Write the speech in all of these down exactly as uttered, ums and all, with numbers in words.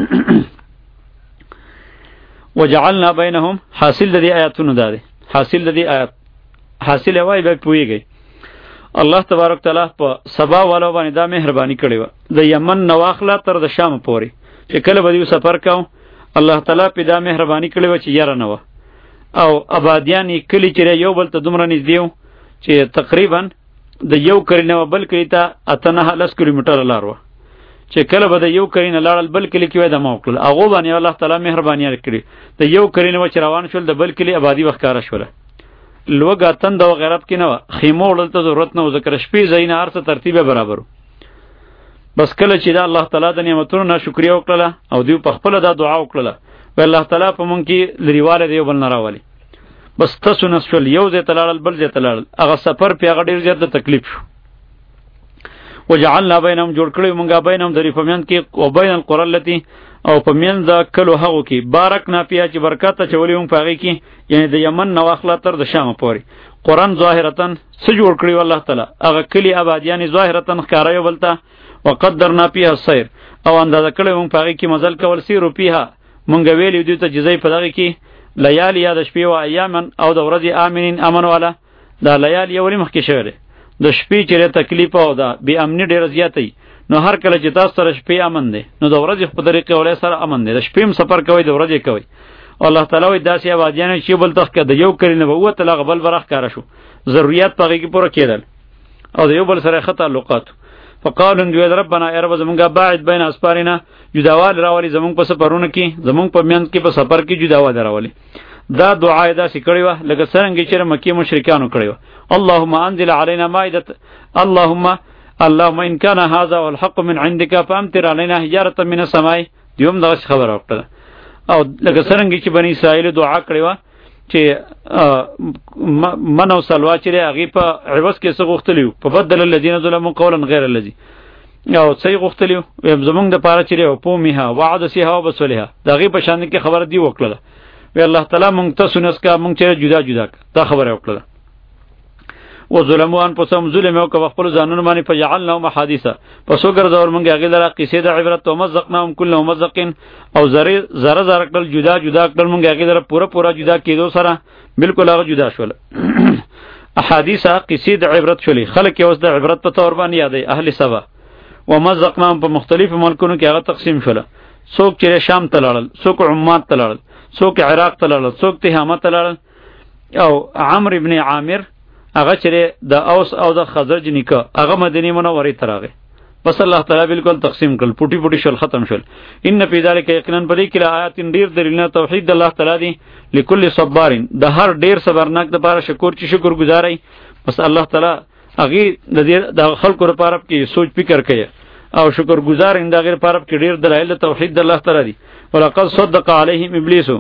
وجعلنا بينهم حاصل د دې آیاتونو دا دی حاصل د دې آیات حاصل وای به پویږي الله تبارک تعالی په سبا والو باندې دا مهرباني کړې و د یمن نواخله تر د شام پورې چې کله به یو سفر کاو الله تعالی په دا مهرباني کړې و چې یاره نه و او آبادیان کلی چې یو بل ته دومره نږدې و چې تقریبا د یو کلی نه بل کلی ته اته نه لس کیلومتره لار و چې کله به د یو کلی نه لاړل بل کلی کې وای د موکل هغه باندې الله تعالی مهرباني کړې د یو کلی نه چې روان شول د بل کلی آبادی وښکاره شول لوګه تند او غیرت کې نه و خیمه وړل ته ضرورت نه و ذکر شپې زین هر څه ترتیب برابر بس کله چې دا الله تعالی د نعمتونو نه شکریا وکړه او دوی په خپل دا دعا وکړه و الله تعالی په مونږ کې لريواله دی بل نه راولي بس تاسو نسول یو ځای تلاړل بل ځای تلاړل هغه سفر په هغه ډیر زیات تکلیف شو وجعلنا بینهم جوړ کړی مونږه بینهم د ریفمن کې او بین القرى التي او په من د کلو هغه کې بارک نه پیا چې برکات چولې مونږ پاږي کې یعنی د یمن نو اخلا تر د شام پورې قران ظاهرتن څه جوړ کړی الله تعالی هغه کلی آبادیان ظاهرتن ښکارایو بلته وقدرنا فيها السير او اندازه کړی مونږ پاږي کې مزل کول سی روپیه مونږ ویلې دوی ته جزای په دغه کې لیالی یا د شپې او ایامن او د ورځې امنین امن والا دا لیالی یو مخکې شوی د شپې چې تکلیف او دا بی امنی ډیر زیاتې نو هر کله چې تاسو سره شپې امن دی نو د ورځې په طریقې ولې سره امن دی د شپې هم سفر کوي د ورځې کوي الله تعالی وي داسې آبادیان چې بل تخ کې د یو کلی نه وو ته لغ بل برخ کار شو ضرورت پغې کې پوره کېدل او د یو بل سره خطر تعلقات فقالوا ان ربنا يا رب زمونږه باعد بین اسفارنا جداوال راولي زمونږ په سفرونو کې زمونږ په میانځ کې په سفر کې جداوال راولي دا دعا دا سکړی و لکه څنګه چې مکی مشرکانو کړی و اللهم انزل علينا مائده اللهم اللهم ان كان هذا والحق من عندك فامطر علينا حجاره من السماء دیوم دا خبر اوکړه او لکه څنګه چې بنی اسرائیل دعا کړی و چې منو سلوا چې هغه په عوض کې څه غوښتلیو په بدل الذين ظلموا قولا غیر الذي او څه غوښتلیو زمونږ د پاره چې په میها وعده سیها وبسلها دغه په شان کې خبر دی وکړه وی الله تعالی مونږ ته سنس کا مونږ چې جدا جدا دا خبره وکړه و ظلموا ان پسم ظلم او کو خپل ځانونه باندې فجعلناهم حدیثا پس وګرځور مونږ هغه لره قصې د عبرت او مزقناهم كل مزقين او زری زره زره کړل جدا جدا کړل مونږ هغه لره پورا پورا جدا کېدو سره بالکل هغه جدا شول احادیث قصې د عبرت شولې خلک یې اوس د عبرت په تور باندې یادې اهل سبا و مزقناهم په مختلفو ملکونو کې هغه تقسیم شول څوک چې شام ته لاړل څوک عمان ته لاړل څوک عراق ته لاړل څوک تهامه ته لاړل او عمرو ابن عامر هغه چې د اوس او د خزرج نیکه هغه مدینه منوره ته راغی بس الله تعالی بالکل تقسیم کړل پوټي پوټي شول ختم شول ان فی ذلک یقینا بری کله آیات ډیر دلیلونه توحید الله تعالی دی لكل صبار د هر ډیر صبرناک د لپاره شکر چې شکر گزارای بس الله تعالی هغه د دې د خلکو لپاره کې سوچ فکر کوي او شکر گزار اند غیر لپاره کې ډیر دلایل توحید د الله تعالی دی ولقد صدق علیهم ابلیس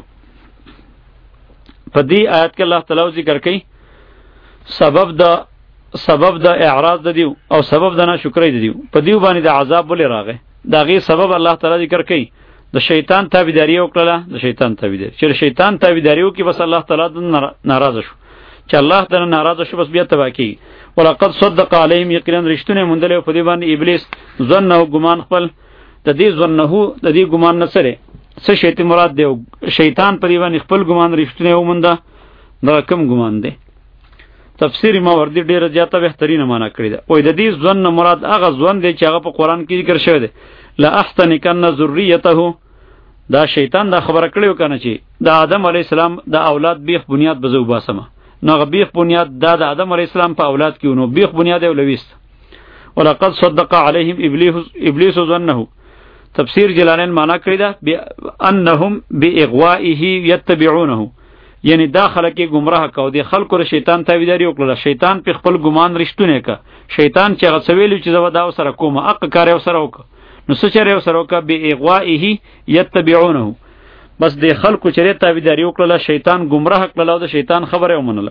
په دې آیات کې الله تعالی ذکر کوي سبب د سبب د اعراض د دیو او سبب د ناشکرۍ د دیو په دیو باندې د عذاب ولې راغی دا غي سبب الله تعالی ذکر کوي د شیطان تابعداري وکړه د شیطان تابعداري چې شیطان تابعداري وکي بس الله تعالی د ناراضه شو چې الله تعالی ناراضه شو بس بیا تبا کی ولقد صدق علیهم یقینا رښتونه مونږ له په دی باندې ابلیس ظن او ګمان خپل د دې ظنه د دې ګمان نه سره څه شیطان مراد دی شیطان په دی باندې خپل ګمان رښتونه ومنده دا کوم ګمان دی تفسیر ماوردی ډیره زیاته بهترینه معنا کړی ده وای د دې ځن مراد هغه ځن دی چې هغه په قران کې ذکر شوی دی لا احتنکن ذریته دا شیطان دا خبره کړیو کنه چې د آدم علی السلام د اولاد بیخ بنیاد بزو باسمه نو بیخ بنیاد دا د آدم علی السلام په اولاد کې نو بیخ بنیاد اولويست ولقد صدق عليهم ابلیس ابلیس ظنه تفسیر جلالین معنا کړی ده انهم باغوائه يتبعونه یعنی داخله کې گمراه کو دي خلکو ر شیطان تابعداري وکړه شیطان په خپل ګمان رښتونه کا شیطان چې غسویل چې زو دا سره کومه اق کار یو سره وک نو څه چره یو سره وک به اغوائه یتبعونه بس د خلکو چې تابعداري وکړه شیطان گمراه کړه او د شیطان خبره ومنله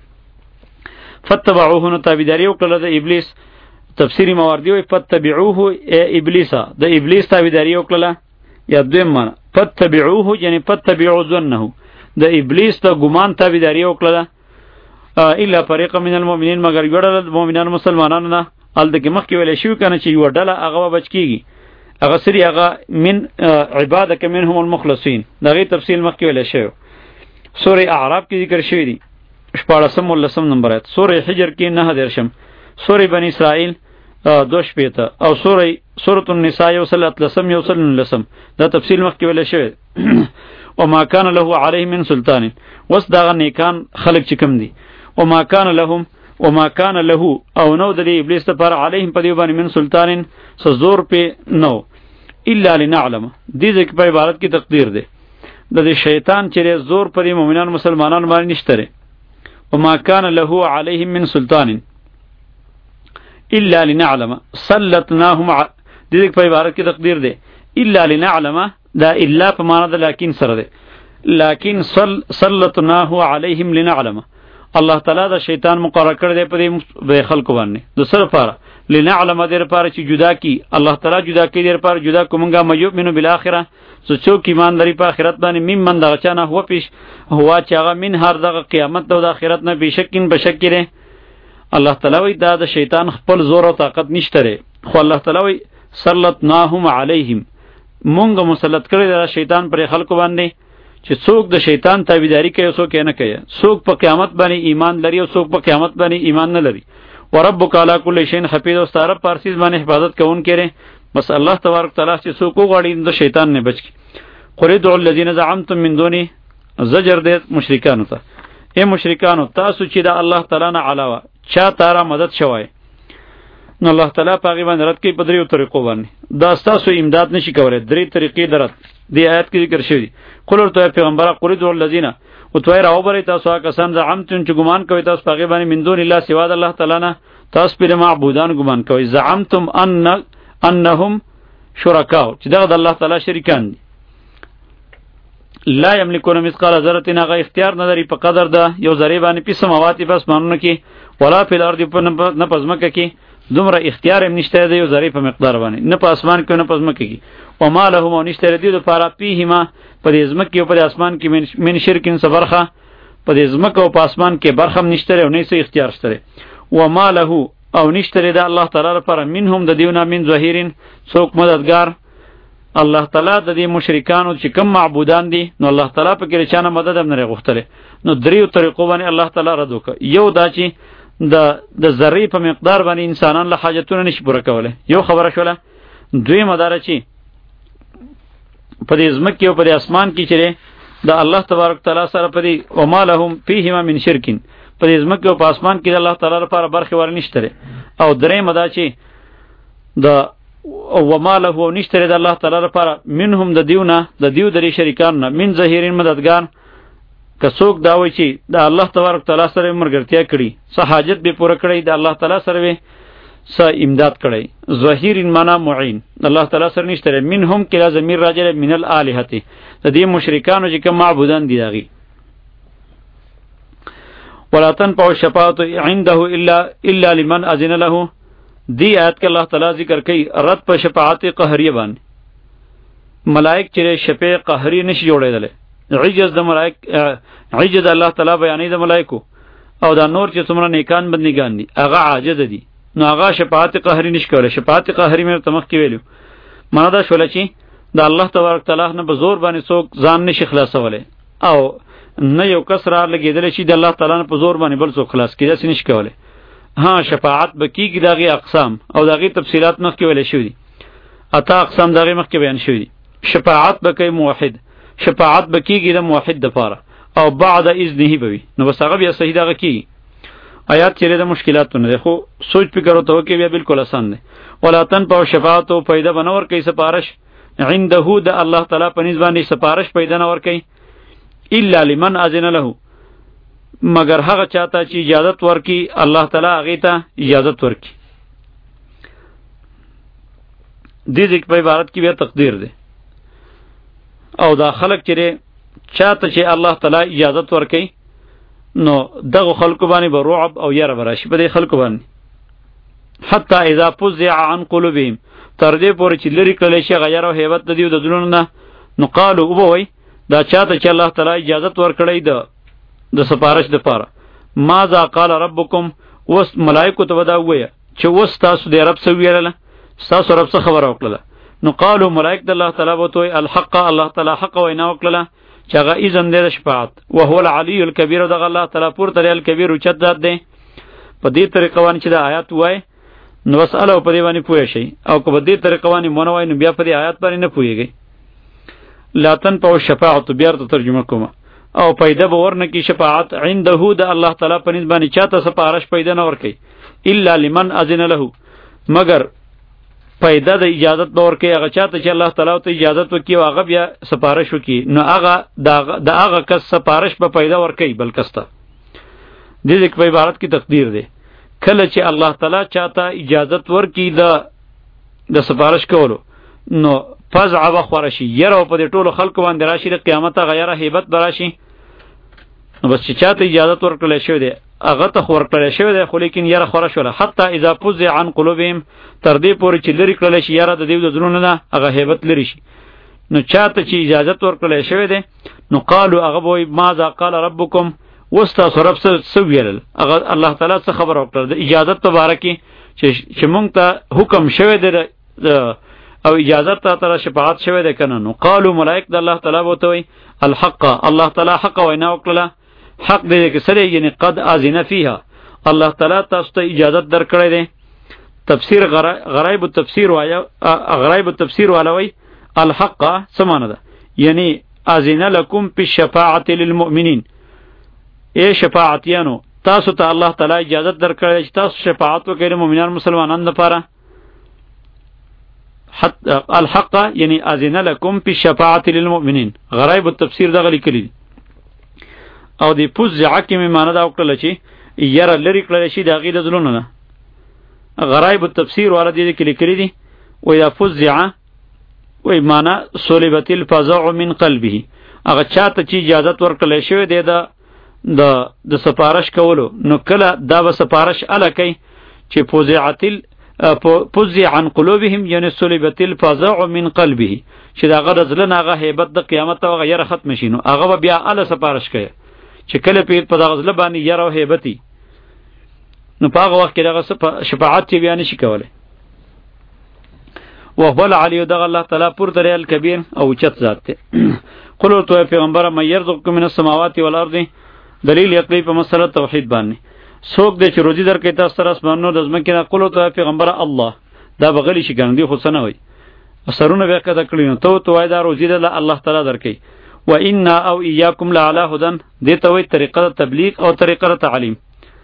فتبعوه نو تابعداري وکړه د ابلیس تفسیری مواردی وي فتبعوه ابلیس د ابلیس تابعداري وکړه یا دویم معنا فتبعوه یعنی فتبعوا ظنه د ابلیس ته ګمان تابعداري وکړه الا فريق من المؤمنین مگر یو ډله مؤمنان مسلمانانو نه ال دغه مخکې ویل شو کنه چې یو ډله هغه بچ کیږي هغه سری هغه من عبادک منهم المخلصین دغه تفصیل مخکې ویل شوی. سورې اعراف کې ذکر شوی دی شپاړسم ولسم نمبر آیت، سورې حجر کې نه درشم، سورې بنی اسرائیل دو شپېته او سورې سورۃ النساء یو سل اتلسم یو سل نلسم دا تفصیل مخکې ویل شوی. وما كان له عليه من سلطان، وس دغه نیکان خلق چې کوم دي، وما كان لهم وما كان له او نو د ابلیس لپاره علیهم په دی باندې من سلطان سزور په نو الا لنعلم. دې ځکه په عبارت کې تقدیر ده د شیطان چې زور پر مؤمنان مسلمانان باندې نشته. وما كان له عليهم من سلطان الا لنعلم سلطناهم ع... دې ځکه په عبارت کې تقدیر ده الا لنعلم، دا الا په معنا ده لکن سره ده، لکن صل سلطناه عليهم لنعلم. الله تعالی دا شیطان مقرر کړی دی په دې خلکو باندې د سره لپاره لنعلم دې لپاره چې جدا کی الله تعالی جدا کی دې لپاره جدا کومګه مېومنو بالاخره څو څوک ایمان لري په آخرت باندې مم من دغه چانه هو پیش هوا چې هغه من هر دغه قیامت د آخرت نه بشکین بشکره. الله تعالی وی دا د شیطان خپل زور او طاقت نشته، خو الله تعالی وی سلطناهم علیهم مونږ مسلط کړی دا شیطان پر خلکو باندې چې څوک د شیطان تابعداري کوي او څوک یې نه کوي، څوک په قیامت باندې ایمان لري او څوک په قیامت باندې ایمان نه لري. وربک علی کل شیء حفیظ، او ستاره پارسیز باندې حفاظت کوون کړي. بس الله تبارک تعالی چې څوک وغواړي د شیطان نه بچ کی. قل ادعوا الذین زعمتم من دونه، زجر دې مشرکانو ته، اے مشرکانو تاسو چې د الله تعالی نه علاوه چا تارا مدد شوای، نو الله تعالی پاغي باندې رد کوي په دریو طریقو باندې. دا تاسو امداد نشي کولای، درې طریقې درت دی آیت کې ذکر شوی. قل ورته پیغمبر قل ادعوا الذین، او توای راوبري تاسو هغه کسان زعمتم چې ګمان کوي تاسو پاغي باندې من دون الله سوا د الله تعالی نه، تاسو پر معبودان ګمان کوي. زعمتم ان انهم شرکاء، چې دا د الله تعالی شریکان دي. لا یملکون مثقال ذره، هغه اختیار نه لري په قدر د یو ذره باندې په سماواتی پس مانونه کې ولا فی الارض، نه پزمکه کې دومره اختیار هم نشته دی یو ذره په مقدار باندې، نه په اسمان کې نه پزمکه کې. او ما لهم نشته دی د پاره پیهما په دې زمکه او په اسمان کې من شرکین صبرخه، په دې زمکه او په اسمان کې برخه نشته او نه څه اختیار شته. و ما له او نشته دی الله تعالی لپاره منهم د دیونه من ظهیرین څوک مددگار. الله تعالی د دې مشرکانو چې کوم معبودان دي نو الله تعالی په کې چانه مدد هم نه غوښتله. نو دریو طریقو باندې الله تعالی رد وکړ. یو دا چې د د ذری په مقدار باندې انسانان له حاجتونه نشي پوره کوله، یو خبره شوله. دوی مدار چې په دې زمکه او په دې اسمان کې چې د الله تبارک تعالی سره په دې او مالهم فیهما من شرکین، په دې زمکه او په اسمان کې د الله تعالی لپاره برخه ورنشته. او درې مدا چې د او ماله نشته د الله تعالی لپاره منهم د دیونه د دیو درې شریکان نه من ظهیرین مددگار. که څوک دا وایي چې د الله تبارک تعالی سره مرګرتیا کړي، څه حاجت به پوره کړي، د الله تعالی سره به څه امداد کړي. ظهیرین معنا معین، الله تعالی سره نشته. منهم کلا ضمیر راجع من الالهه، د دې مشرکانو چې کوم معبودان دي داغي. ولا تنفع الشفاعه عنده الا الا لمن اذن له، دی آیت کې الله تعالی ذکر کوي رد په شفاعت قهریه باندې. ملائک چې شفاعت قهری نشي جوړېدل، عجز د ملائک عجز الله تعالی بیانې د ملائکو او دا نور چې څومره نیکان بندگان دي هغه عاجز دي، نو هغه شفاعت قهری نشي کولای. شفاعت قهری مې تمخ کې ویلو معنا دا شول چې د الله تبارک تعالی نه په زور باندې څوک ځان نشي خلاصولای، او نه یو کس را لګیدل شي د الله تعالی نه په زور باندې بل څوک خلاص کیدای نشي کولای. ها شفاعت بکیږي دغه اقسام او دغه تفصيلات مخ کې ویل شوی دي. اتا اقسام دغه مخ کې بیان شوی دي. شفاعت بکې موحد، شفاعت بکیږي د موحد لپاره او بعد اذنه بوي، نو بس هغه بیا صحیح دغه کی. آیات چیرې د مشکلاتونه ده، خو سوچ فکر وته کې بیا بالکل آسان ده. ولا تنفع شفاعت او پیدا بنور کوي سپارش عنده د الله تعالی په نسبت باندې سپارش پیدا نه ور کوي الا لمن اذن له، مگر هغه چاته چې اجازت ورکی الله تعالی هغه ته اجازت ورکی. دې ځکه په عبارت کې بیا تقدیر ده. او دا خلق چې چاته چې الله تعالی اجازت ورکی نو دغه خلکو باندې به رعب او یره براشي په دې خلکو باندې. حتی اذا فزع عن قلوبهم، تر دې پورې چې لري کړل شي غیر او hebat د دې د دلونو نه، نو قالو او وای دا چاته چې الله تعالی اجازت ورکړی ده د سپارش د پاره. ماذا قال ربکم، وس ملائکه ته ودا وای چې وس تاسو د رب سره ویل، تاسو رب څخه خبر اوکړه، نو قالو ملائک د الله تعالی بوتوي الحق الله تعالی حق وینا وکړه چې هغه اذن دې شفاعت وهو العلی الکبیر دغه الله تعالی پور تر الکبیر او چت ذات دی. په دې طریقه باندې چې د آیات وای نو وساله په دې باندې پوه شي او په دې طریقه باندې مونږ وای نو بیا په دې آیات باندې نه پوهیږي. لاتن په شفاعت بیا ته ترجمه کوم او پیدا به ورنه کی شفاعت عنده د الله تعالی په نسبت باندې چاته سپارش پیدا نه ور کوي الا لمن اذن له مگر پیدا د اجازت باور کوي هغه چاته چې الله تعالی ته اجازت وکي او هغه بیا سپارش وکي نو هغه د هغه کس سپارش به پیدا ور کوي بل کسته. دې دې په عبارت کې تقدیر دی کله چې الله تعالی چاته اجازت ورکي د د سپارش کولو نو فزع بخورشی یره په دې ټولو خلکو باندې راشي د قیامت غیره hebat براشي نو بس چې چاته اجازت ورکړل شوی دی هغه ته ورکړل شوی دی خو لیکن یره خوره شوله حتی اذا فزع عن قلوبهم تر دې پورې چې لري کړل شي یره د دې د زړونو نه هغه hebat لري شي نو چاته چې اجازت ورکړل شوی دی نو قالو هغه وای ماذا قال ربکم وستا سرب سویل هغه الله تعالی څخه خبر ورکړه د اجازت تبارکی چې چې مونږ ته حکم شوی دی او اجازت ته تر شفاعت شوی دی کنه نو قالو ملائک د الله تعالی بوتوي الحق الله تعالی حق وینا وکړه حق دې کې سره یعنی قد اذن فيها الله تعالی تاسو ته اجازت درکړی دی. تفسیر غرایب التفسیر وایا غرایب التفسیر والوی الحق سمانه ده یعنی اذن لكم بالشفاعه للمؤمنین ای شفاعتیانو تاسو ته الله تعالی اجازت درکړی چې تاسو شفاعت وکړئ مؤمنان مسلمانانو لپاره. الحق یعنی اذن لكم بالشفاعه للمؤمنین غرایب التفسیر دغه لیکلی او دی فزع کی می معنی دا وکړل چې یره لری کړل شي دا غیله زلون نه غرایب التفسیر والا دې کې لیکلی دي و یا فزع و معنی صلبت الفزع من قلبه هغه چاته چې اجازه ورکړل شوی دی دا د د سپارش کولو نو کله دا به سپارش الکای چې فزعت فزع عن قلوبهم یعنی صلبت الفزع من قلبه چې دا غرض لنه هغه hebat د قیامت او غیره ختم شینو هغه بیا ال سپارش کوي چې کله په په دغه ځل باندې یره hebatي نو په هغه وخت کې دغه شفاعت یې بیان شي کوله. وهو العلی دغه الله تعالی پر درې الکبیر او چت ذات ته. قل تو پیغمبر مې يرزقکم من السماوات والارض دلیل عقلی په مسله توحید باندې څوک دې چې روزي درکې تاسو تر اسمانونو د ځمکې نه قل تو پیغمبر الله دا بغلی شي ګڼدي خو څه نه وي سرونه بیا کده کړی نو ته تو وای دا روزي د الله تعالی درکې و ان او ایاکم لعلى هدن دې ته وای طریقه تبلیغ او طریقه تعلیم.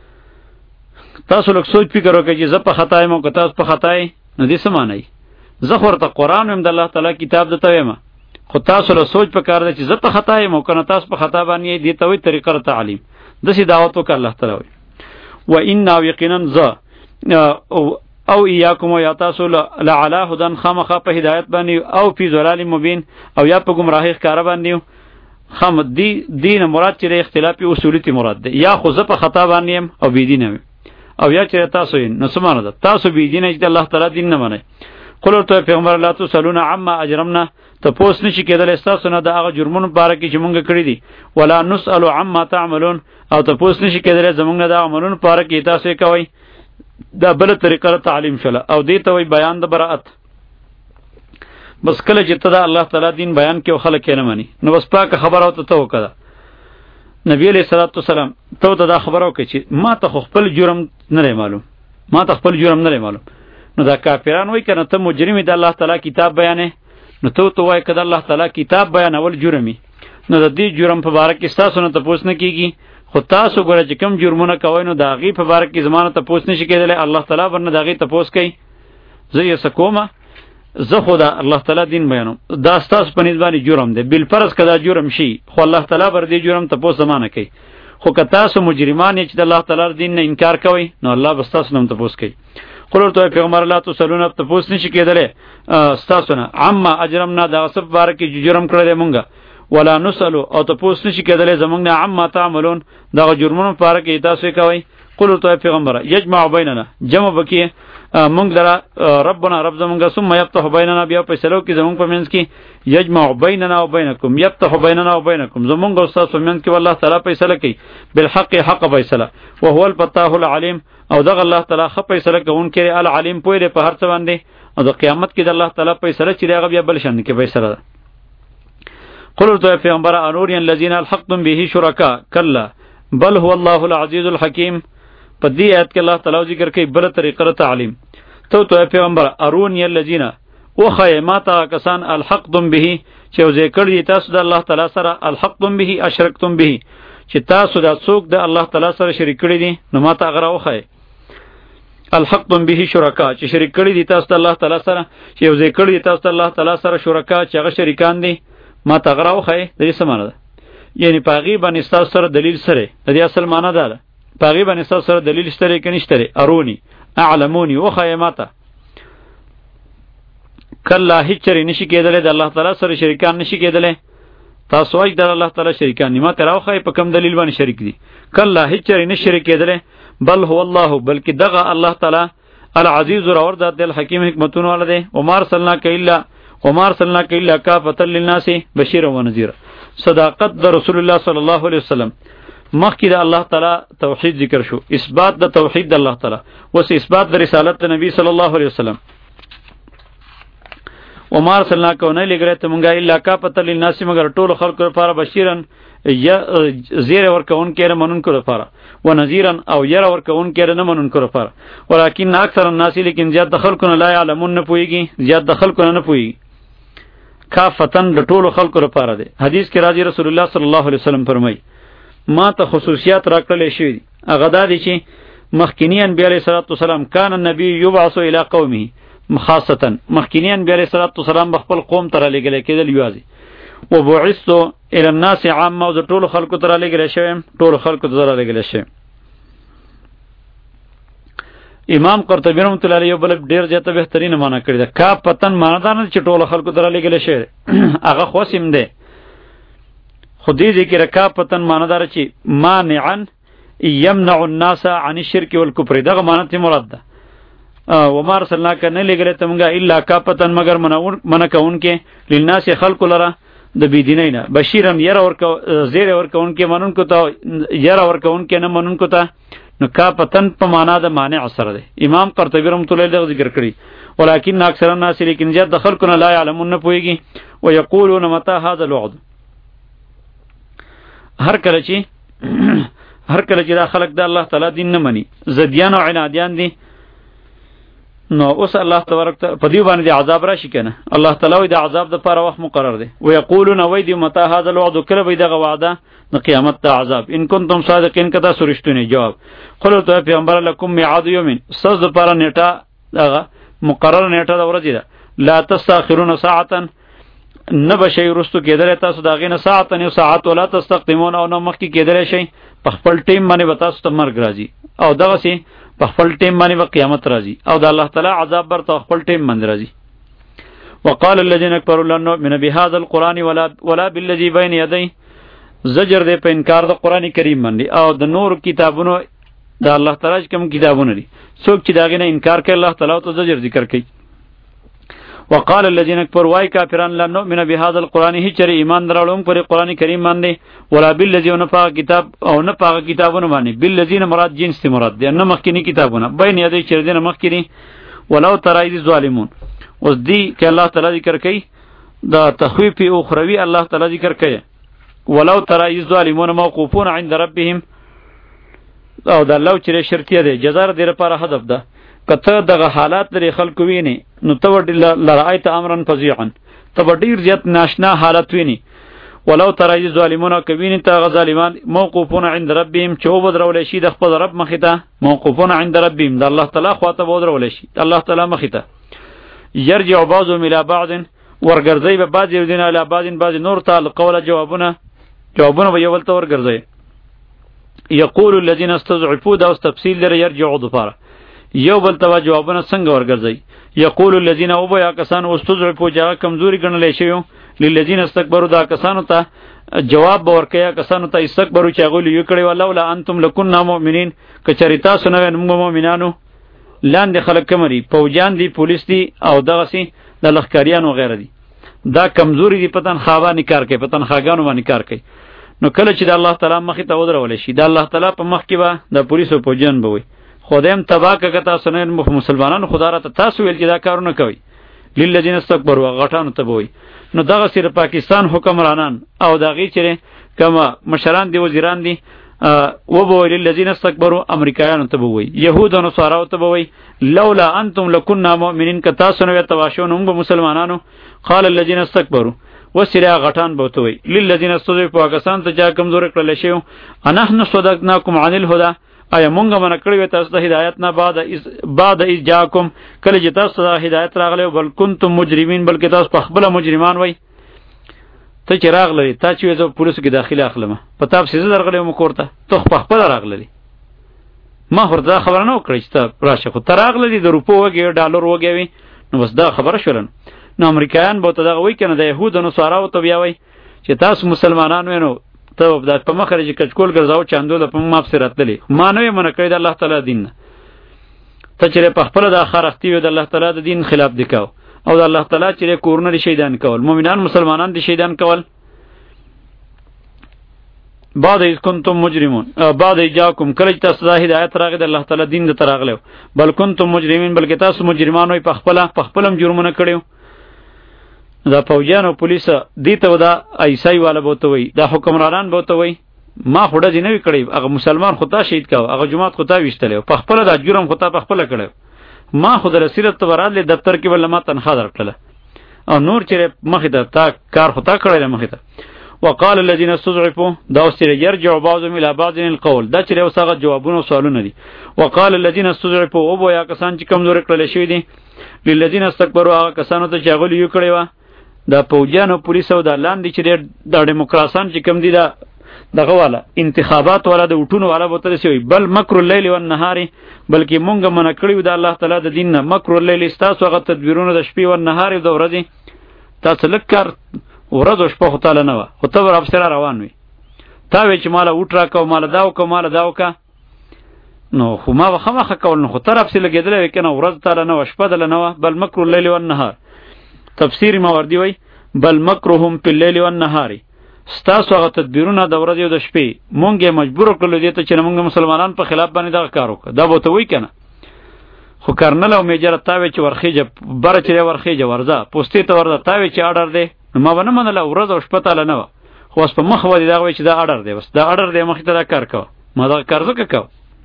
تاسو لږ سوچ فکر وکړئ چې زه په خطا یم او که تاسو په خطا یې نو دې څه معنی زه خو ورته قرآن ویم د الله تعالی کتاب درته ویم خو تاسو له سوچ په کار دی چې زه په خطا یم او که نه تاسو په خطا باندې یې دې ته وای طریقه تعلیم داسې دعوت وکړه الله تعالی وایي و ان یقینا ز او ایاکم یا تاسو لعلى هدن خامخه په هدایت باندې او فی ضلال مبین او یا په گمراهی ښکار باندې خام دی دین مراد چې اختلافی اصولیتی مراد دی یا خو زه په خطا باندې او بی دین او یا چې تاسو نو سمانه ده تاسو بی دین چې الله تعالی دین نه منئ. قل تو پیغمبر الله تو سلون عما اجرمنا ته پوس نشي کېدل تاسو نه د هغه جرمونو باره کې چې مونږ کړی دي ولا نسأل عما تعملون او ته پوس نشي کېدل زمونږ د عملونو باره کې تاسو کوي دا بل طریقه تعلیم شله او دې ته وی بیان د براءت. بس کله چې ته د الله تعالی دین بیان کې خلک نه مانی نو بس پاک خبر او ته تو کړه نبی علیہ الصلوۃ والسلام ته دا خبر او چې ما ته خپل جرم نه معلوم ما ته خپل جرم نه معلوم نو دا کافران وای کنه ته مجرم د الله تعالی کتاب بیانې نو ته تو وای کده الله تعالی کتاب بیانول جرمي نو د دې جرم په باره کې تاسو نه تاسو نه کیږي خو تاسو ګوره چې کوم جرمونه کوي نو دا غي په باره کې زمانه تاسو نشي کېدل الله تعالی ورنه دا غي تاسو کوي زه یې سکوما زه خدا الله تعالی دین بیانوم دا تاسو په نسبت جرم دی بل فرض کدا جرم شي خو الله تعالی بر دې جرم تاسو زمانه کوي خو که تاسو مجرمان یې چې د الله تعالی دین نه انکار کوي نو الله بس تاسو نه تاسو کوي. قل تو پیغمبر الله تو سلون اب تاسو نشي کېدل تاسو نه عما اجرمنا دا سب بار کې جرم کړل مونږه ولا نسلو او تاسو نشي کېدل زمونږ نه عما تعملون دا جرمونو بار کې تاسو کوي. قل تو پیغمبر یجمع بیننا جمع بکی مونږ درا ربنا رب زمونږ ثم یفتح بیننا بیا په سلو کې زمونږ په منځ کې یجمع بیننا و بینکم یفتح بیننا و بینکم زمونږ او تاسو په منځ کې والله تعالی فیصله کوي بالحق حق فیصله وهو الفتاح العلیم او دغه الله تعالی خ فیصله کوونکی العلیم پوی دی په هر څه باندې او د قیامت کې د الله تعالی فیصله چې هغه بیا بل شان کې فیصله ده. قل تو پیغمبر انور الذین الحقتم به شرکا کلا بل هو الله العزیز الحکیم. په دې آیت کې الله تعالی ذکر کوي بل طریقه تعلیم. تو تو پیغمبر ارون الذین او خیمات کسان الحقتم به چې ذکر دي تاسو د الله تعالی سره الحقتم به اشرکتم به چې تاسو د څوک د الله تعالی سره شریک کړی دي نو ما ته غره وخی الحقتم به شرکا چې شریک کړی دي تاسو د الله تعالی سره چې یو ذکر دي تاسو د الله تعالی سره شرکا چې هغه شریکان دي ما ته غره وخی د دې څه معنی ده؟ یعنی پاغي باندې تاسو سره دلیل سره د دې اصل معنی ده پاغي باندې تاسو سره دلیل شته کې نشته ارونی اعلمونی وخی ما ته کله هیڅ چری نشي کېدلی د الله تعالی سره شریکان نشي کېدلی تاسو وايي د الله تعالی شریکان نیمه تراو خای په کوم دلیل باندې شریک دي کله هیڅ چری نشي شریک کېدلی بل هو الله بلکې دغه الله تعالی العزیز اور ذات الحکیم حکمتون والده عمر صلی الله الا عمر صلی الله الا کافۃ للناس بشیر و نذیر. صداقت د رسول الله صلی الله علیه وسلم مخکې د الله تعالی توحید ذکر شو اثبات د توحید د الله تعالی وس اثبات د رسالت د نبی صلی الله علیه وسلم عمر صلی الله کو نه لګره ته مونږه الا کافۃ للناس مگر ټول خلکو لپاره بشیرن یا زیر ورکون کړه منونکو لپاره و نذیرن او ير ورکون کړه نه منونکو لپاره ولکن اکثر الناس لیکن زیات د خلکو نه لا علمون نه پويږي زیات د خلکو نه نه پويږي کافتن د ټول خلکو لپاره دی. حدیث کې راځي رسول الله صلی الله علیه وسلم فرمایي ما ته خصوصیات راکړل شوی دي هغه دا دي چې مخکینی انبیاء علیه السلام کان النبی یبعث الی قومه خاصتا مخکینی انبیاء علیه السلام بخپل قوم ته لګل کېدل یوازي و بعثت الى الناس عامه او ټول خلکو ته لګل شوی ټول خلکو ته لګل شوی. امام قرطبی رحمۃ اللہ علیہ بل ډیر زیاته بهترین معنی کړی دا کا پتن معنی دا نه چې ټول خلکو ته لګل شوی هغه خوسم ده خودی ذکر کا پتن معنی دا چې مانعا یمنع الناس عن الشرك والكفر دغه معنی ته مراد ده و ما رسلنا کنه لګل ته مونږه الا کا پتن مگر منون منکون کې للناس خلق لرا د بيدینینا بشیرن ير اور زیر اور کون کې منون کو ته ير اور کون کې نه منون کو ته نو کا پتن په معنا د مانع سره ده. امام قرطبی رحمۃ اللہ علیہ ذکر کړی ولکن اکثر الناس لیکن زیات دخل کنه لا علمون نه پويږي و یقولون متى هذا الوعد هر کله چې هر کله چې دا خلق د الله تعالی دین نه مني زدیان او عنادیان دي نو اوس الله تبارک په دې باندې عذاب راشي کنه الله تعالی د عذاب د لپاره وخت مقرر دی و یقولون ويدي متى هذا الوعد کله به دغه وعده د قیامت د عذاب ان کنتم صادقین کدا سرشتونه جواب قل تو پیغمبر لکم میعاد یوم سز د لپاره نیټه دغه مقرر نیټه د ورځې ده لا تستاخرون ساعتا نبشی رستو کېدل تاسو دغه نه ساعت نه ساعت ولا تستقدمون او نو مخکې کېدل شي په خپل ټیم باندې به تاسو ته مرګ راځي او دغه سي په خپل ټیم باندې به قیامت راځي او د الله تعالی عذاب بر ته خپل ټیم باندې راځي. وقال الذين كفروا لن نؤمن بهذا القران ولا ولا بالذي بين يديه زجر دې په انکار د قران کریم باندې او د نور کتابونو د الله تعالی کوم کتابونه دي څوک چې داغه نه انکار کوي الله تعالی ته زجر ذکر کوي. وقال الذين كفروا واي كافرون لن نؤمن بهذا القران هچره ایمان درولم پر قران کریم باندې ولا بالذي نفا کتاب او نه پاک کتابونه باندې بالذين مراد جنس ته مراد دي نه مخکینی کتابونه بین یدی چر دینه مخکینی ولو ترای ظالمون اوس دی ک الله تعالی ذکر کوي دا تخویف اخروی الله تعالی ذکر کوي ولو ترای ظالمون موقوفون عند ربهم او دا لو چر شرطیه ده جزار دیر پر هدف ده کته دغه حالات لري خلکو ویني نو تو لرایت امرن فزیعا تو ډیر زیات ناشنا حالت ویني ولو ترای ظالمون کوینه تا ظالمان موقوفون عند ربهم چوب درول شي د خپل رب مخته موقوفون عند ربهم د الله تعالی خواته ودرول شي الله تعالی مخته يرجع بعضهم الى بعض ورګرځي به بعض یو دین الى بعض بعض نور تعالی قول جوابونه جوابونه به یو ولته ورګرځي. یقول الذين استضعفوا دا تفصیل لري يرجعوا ظفاره یو بل ته جوابونه څنګه ورګرځي. یقول الذين وبیا کسان استضعفوا جا کمزوري ګڼل شي للذین استكبروا دا کسانو ته جواب ورکیا کسانو ته استكبروا چې غول یو کړي ولولا انتم لكنا مؤمنین کچریتا سنوي موږ مؤمنانو لاندې خلک کمري فوجان دي پولیس دي او دغه سي د لخکاریانو غیره دي دا کمزوري دي پتن خاوانی کار کوي پتن خاګانو باندې کار کوي نو کله چې د الله تعالی مخ ته ودرول شي د الله تعالی په مخ کې به د پولیسو فوجان به وي خدایم تبا که تاسو نه مسلمانانو خدا را تاسو ویل چې دا کارونه کوي للذین استكبروا غټانو ته وای نو دغه سره پاکستان حکمرانان او دغه چیرې کما مشران دی وزیران دی و بو للذین استكبروا امریکایانو ته وای يهود او نصاراو ته وای لولا انتم لكنا مؤمنین که تاسو نو تواشون هم مسلمانانو قال الذين استكبروا وسرا غټان بوته وای للذین استضعفوا پاکستان ته جا کمزور کړل شي انا نحن صدقناکم عن الهدى آیا مونږه من کړی تاسو ته هدایت نه بعد از بعد از جاکم کله چې تاسو ته هدایت راغله بل کنتم مجرمین بلکې تاسو په خپل مجرمان وای ته چې راغلی تا چې زه پولیسو کې داخله اخلم په تاسو سیزه درغلی مو کوړه ته په خپل راغلی ما ورته خبر نه وکړی چې ته راشه خو ته راغلی د روپو وګي ډالر وګي نو بس دا خبره شولن نو امریکایان به ته دغه وای کنه د يهودو نو سوارو ته بیا وای چې تاسو مسلمانانو نو ته د په مخرج کچکول ګرځاو چاندو د په ماپ سره راتلی ما نه من کړی د الله تعالی دین ته چې په خپل د اخرختی و د الله تعالی د دین خلاف وکاو او د الله تعالی چې کورونه دی شیطان کول مؤمنان مسلمانان دی شیطان کول بعد از کنتم مجرمون بعد جاکم کله چې تاسو د هدایت راغی د الله تعالی دین د تراغلو بل کنتم مجرمین بلکې تاسو مجرمان وي په خپل په خپلم جرمونه کړیو دا فوجیان او پولیس دی ته دا ایسای والا بوته وي دا حکمرانان بوته وي ما خوډه دی نه وی کړی هغه مسلمان خدا شهید کاو هغه جماعت خدا وشتلې په خپل دا جرم خدا په خپل کړو ما خود رسیدت تورات له دفتر کې ول ما تنخواه درکړه او نور چې مخې ته تا کار خدا کړی مخې ته وقال الذين استضعفوا دا اوسره يرجع بعضهم الى بعض القول دا چې اوسغه جوابونه سوالونه دي وقال الذين استضعفوا او بیا کسان چې کمزور کړل شوی دي للذين استكبروا هغه کسانو ته چې غوړي یو کړی و دا پوجانو پولیس او د لاندې چې د دیموکراسان چې کم دي دا دغه والا انتخابات والا د وټونو والا بوتل شي بل مکر الليل والنهار بلکې مونږ من کړیو د الله تعالی د دین نه مکر الليل استاسو هغه تدبیرونه د شپې او نهار د ورځې تاسو لکر ورځ او شپه تعالی نه و خو ته ور افسر روان وي تا وی چې مال وټ راکاو مال داو کو مال داو کا نو خو ما وخمخه کول نو خو طرف سي لګیدل وکنه ورځ تعالی نه و شپه دل نه و بل مکر الليل والنهار تفسیر ماوردی وی بل مکرهم فی الليل والنهار ستاسو هغه تدبیرونه د ورځې او د شپې مونږه مجبور کړل دي ته چې مونږ مسلمانان په خلاف باندې دا کار وکړه دا به ته وای کنه خو کرنل او میجر تاوی چې ورخیجه بر چې ورخیجه ورځه پوسټی ته ورځه تاوی چې اډر دی ما ونه منله ورځ او شپه تعالی نه خو اس په مخ ودی دا وای چې دا اډر دی بس دا اډر دی مخ ته دا کار کو ما دا کار زکه کو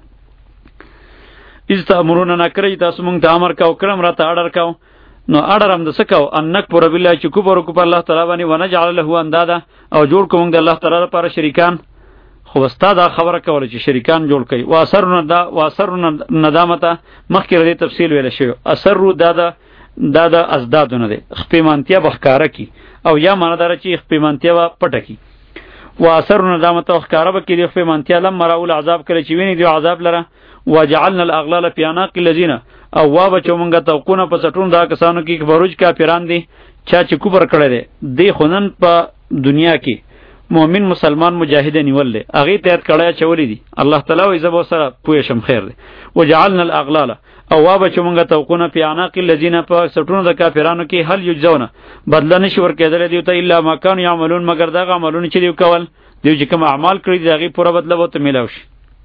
از ته امرونه نه کړی تاسو مونږ ته امر کو کړم را ته اډر کو نو اډرم د سکو انک پر بالله چې کوبر کو پر الله تعالی باندې ونجعل له اندادا او جوړ کوم د الله تعالی لپاره شریکان خو استاد خبره کوله چې شریکان جوړ کړي واسرنا دا واسرنا ندامته مخکې ردی تفصیل ویل شوی اثر دادا دادا ازدادونه دي خپېمانتیا بخکاره کی او یا ماندار چې خپېمانتیا پټه کی واسرنا ندامته خکاره به کې خپېمانتیا لم مراول عذاب کړي چې ویني دی عذاب لره وجعلنا الاغلال في عناق الذين او وابه چومنګه توقونه په سټون دا کسانو کې بروج کافران دي چا چې کوبر کړي دي دی خونن په دنیا کې مؤمن مسلمان مجاهد نیول دي اغه ته کړه چولې دي الله تعالی وي زبو سره پوه شم خیر دي وجعلنا الاغلال او وابه چومنګه توقونه په عناق الذين په سټون د کافرانو کې هل یجزونه بدل نشي ور کېدل دي ته الا ما كانوا يعملون مگر دا عملونه چې دی کول دی چې کوم اعمال کړی دي هغه پوره بدله وته ملاوي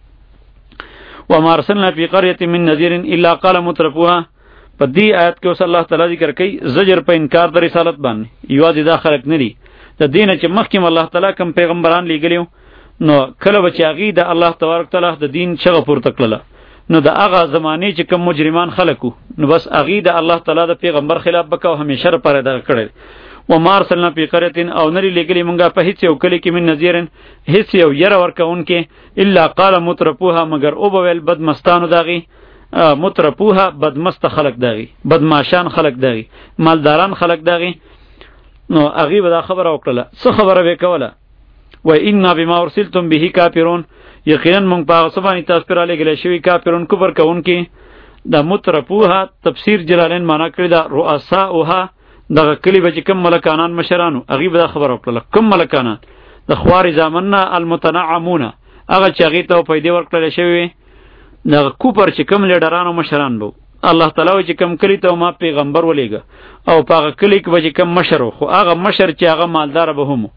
وما ارسلنا في قريه من نذير الا قال مترفوها په دې آیت کې اوس الله تعالی ذکر کوي زجر په انکار د رسالت باندې یوازې دا خلق نه دي د دینه چې مخکې الله تعالی کوم پیغمبران لېږلیو نو کله به چې هغې د الله تبارک تعالی د دین چغه پورته کړله نو د هغه زمانې چې کوم مجرمان خلقو نو بس هغې د الله تعالی د پیغمبر خلاف بکاو همیشه لپاره دغه کړی وما ارسلنا في قريه او نری لګلی مونږه په هیڅ یو کلی کې من نذیرن هیڅ یو ير ورکون کې الا قال مترفوها مگر او بویل بدمستانو داغي مترفوها بدمست خلق داغي بدماشان خلق داغي مالداران خلق داغي نو هغه به دا خبره وکړه څه خبره وکوله و ان بما ارسلتم به کافرون یقینا مونږ په سبحانه تاسو پر لګل شوی کافرون کفر کوون کې د مترفوها تفسیر جلالین معنا کړی دا رؤساءها دغه کلی به چې کم ملکانان مشرانو هغه به دا خبر وکړه کم ملکانان د خواري زامننا المتنعمون هغه چې هغه ته پیدا ورکړل شوی دغه کوپر چې کم لیډرانو مشران بو الله تعالی چې کم کلی ته ما پیغمبر ولېګه او هغه کلی کې به چې کم مشر خو هغه مشر چې هغه مالدار به هم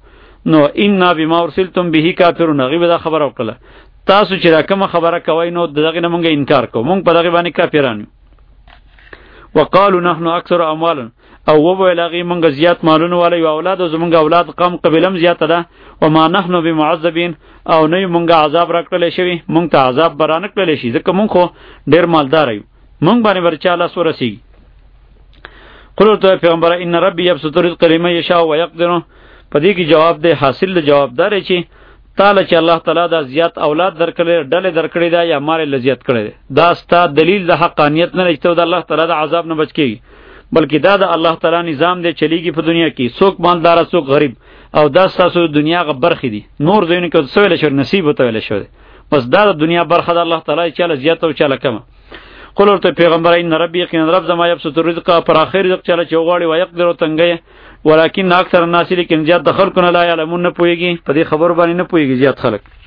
نو ان بما ارسلتم به کافرون غیب دا خبر وکړه تاسو چې دا کوم خبره کوي نو دغه نه مونږه انکار کوو مونږ په دغه باندې کافرانو وقالو نحنو اکثر اموالا او وبو لاغي مونږ زیات مالونه والي او اولاد او زمونږ اولاد قوم قبیلم زیات ده و ما نحنو بمعذبین او نه مونږه عذاب راکړل شوی مونږ ته عذاب برانه کړل شي ځکه مونږ خو ډیر مالدار یو مونږ باندې ورچاله سورسی قل تو پیغمبر ان ربی یبسط الرزق لمن یشاء ويقدر پدې کې جواب دی حاصل جوابدار چې تعالی چې الله تعالی دا زیات اولاد درکړي ډلې درکړي دا یا مال لزیات کړي دا ستا دلیل د حقانیت نه لچته د الله تعالی د عذاب نه بچ کیږي بلکې دا د الله تعالی نظام دی چلیږي په دنیا کې څوک مالدار څوک غریب او دا ستاسو دنیا غ برخې دي نور زین کې څه ویل شو نصیب ته ویل شو بس دا د دنیا برخه د الله تعالی چې زیات او چاله کم قل ورته پیغمبر ان ربی یقین رب زما یبسط الرزق پر اخر رزق چاله چې وغاړي و یقدر تنگي ولکن اکثر الناس لیکن زیات دخل کنه لا علمون نه پويږي په دې خبر باندې نه پويږي زیات خلک